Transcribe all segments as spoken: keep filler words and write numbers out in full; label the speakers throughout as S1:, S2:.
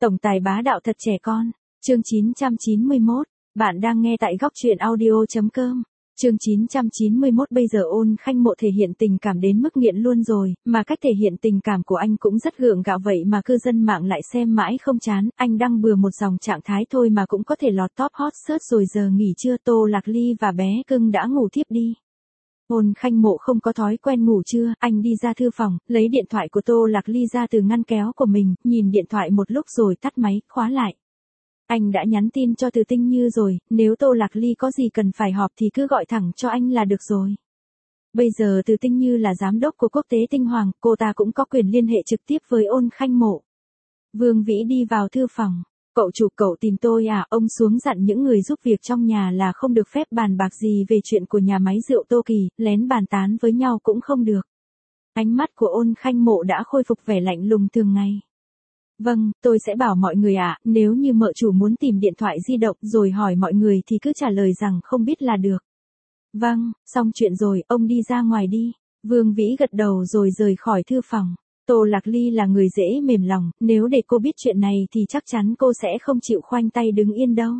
S1: Tổng tài bá đạo thật trẻ con. Chương chín trăm chín mươi mốt. Bạn đang nghe tại góc truyện audio chấm com. Chương chín trăm chín mươi mốt. Bây giờ Ôn Khanh Mộ thể hiện tình cảm đến mức nghiện luôn rồi, mà cách thể hiện tình cảm của anh cũng rất gượng gạo, vậy mà cư dân mạng lại xem mãi không chán. Anh đăng bừa một dòng trạng thái thôi mà cũng có thể lọt top hot search rồi. Giờ nghỉ trưa, Tô Lạc Ly và bé cưng đã ngủ thiếp đi. Ôn Khanh Mộ không có thói quen ngủ trưa, anh đi ra thư phòng, lấy điện thoại của Tô Lạc Ly ra từ ngăn kéo của mình, nhìn điện thoại một lúc rồi tắt máy, khóa lại. Anh đã nhắn tin cho Từ Tinh Như rồi, nếu Tô Lạc Ly có gì cần phải họp thì cứ gọi thẳng cho anh là được rồi. Bây giờ Từ Tinh Như là giám đốc của Quốc tế Tinh Hoàng, cô ta cũng có quyền liên hệ trực tiếp với Ôn Khanh Mộ. Vương Vĩ đi vào thư phòng. Cậu chủ, cậu tìm tôi à? Ông xuống dặn những người giúp việc trong nhà là không được phép bàn bạc gì về chuyện của nhà máy rượu Tô Kỳ, lén bàn tán với nhau cũng không được. Ánh mắt của Ôn Khanh Mộ đã khôi phục vẻ lạnh lùng thường ngày. Vâng, tôi sẽ bảo mọi người ạ, à, nếu như mợ chủ muốn tìm điện thoại di động rồi hỏi mọi người thì cứ trả lời rằng không biết là được. Vâng, xong chuyện rồi, ông đi ra ngoài đi. Vương Vĩ gật đầu rồi rời khỏi thư phòng. Tô Lạc Ly là người dễ mềm lòng, nếu để cô biết chuyện này thì chắc chắn cô sẽ không chịu khoanh tay đứng yên đâu.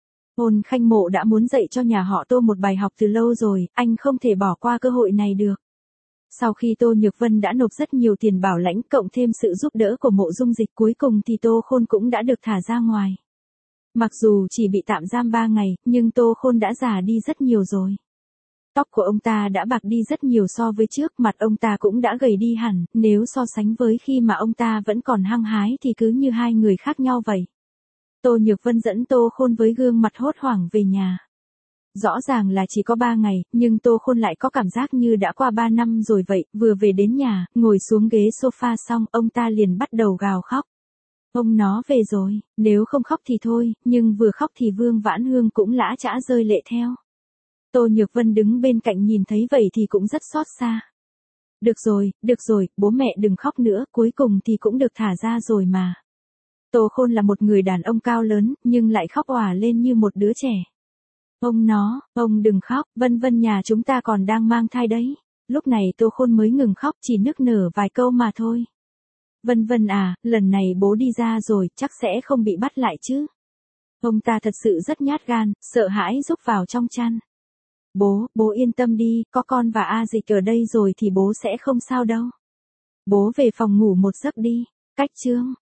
S1: Ôn Khanh Mộ đã muốn dạy cho nhà họ Tô một bài học từ lâu rồi, anh không thể bỏ qua cơ hội này được. Sau khi Tô Nhược Vân đã nộp rất nhiều tiền bảo lãnh cộng thêm sự giúp đỡ của Mộ Dung Dịch, cuối cùng thì Tô Khôn cũng đã được thả ra ngoài. Mặc dù chỉ bị tạm giam ba ngày, nhưng Tô Khôn đã già đi rất nhiều rồi. Tóc của ông ta đã bạc đi rất nhiều so với trước, mặt ông ta cũng đã gầy đi hẳn, nếu so sánh với khi mà ông ta vẫn còn hăng hái thì cứ như hai người khác nhau vậy. Tô Nhược Vân dẫn Tô Khôn với gương mặt hốt hoảng về nhà. Rõ ràng là chỉ có ba ngày, nhưng Tô Khôn lại có cảm giác như đã qua ba năm rồi vậy, vừa về đến nhà, ngồi xuống ghế sofa xong, ông ta liền bắt đầu gào khóc. Ông nó về rồi, nếu không khóc thì thôi, nhưng vừa khóc thì Vương Vãn Hương cũng lã chã rơi lệ theo. Tô Nhược Vân đứng bên cạnh nhìn thấy vậy thì cũng rất xót xa. Được rồi, được rồi, bố mẹ đừng khóc nữa, cuối cùng thì cũng được thả ra rồi mà. Tô Khôn là một người đàn ông cao lớn, nhưng lại khóc òa lên như một đứa trẻ. Ông nó, ông đừng khóc, Vân Vân nhà chúng ta còn đang mang thai đấy. Lúc này Tô Khôn mới ngừng khóc, chỉ nức nở vài câu mà thôi. Vân Vân à, lần này bố đi ra rồi, chắc sẽ không bị bắt lại chứ. Ông ta thật sự rất nhát gan, sợ hãi rúc vào trong chăn. Bố, bố yên tâm đi, có con và A Dịch ở đây rồi thì bố sẽ không sao đâu. Bố về phòng ngủ một giấc đi. Cách chương.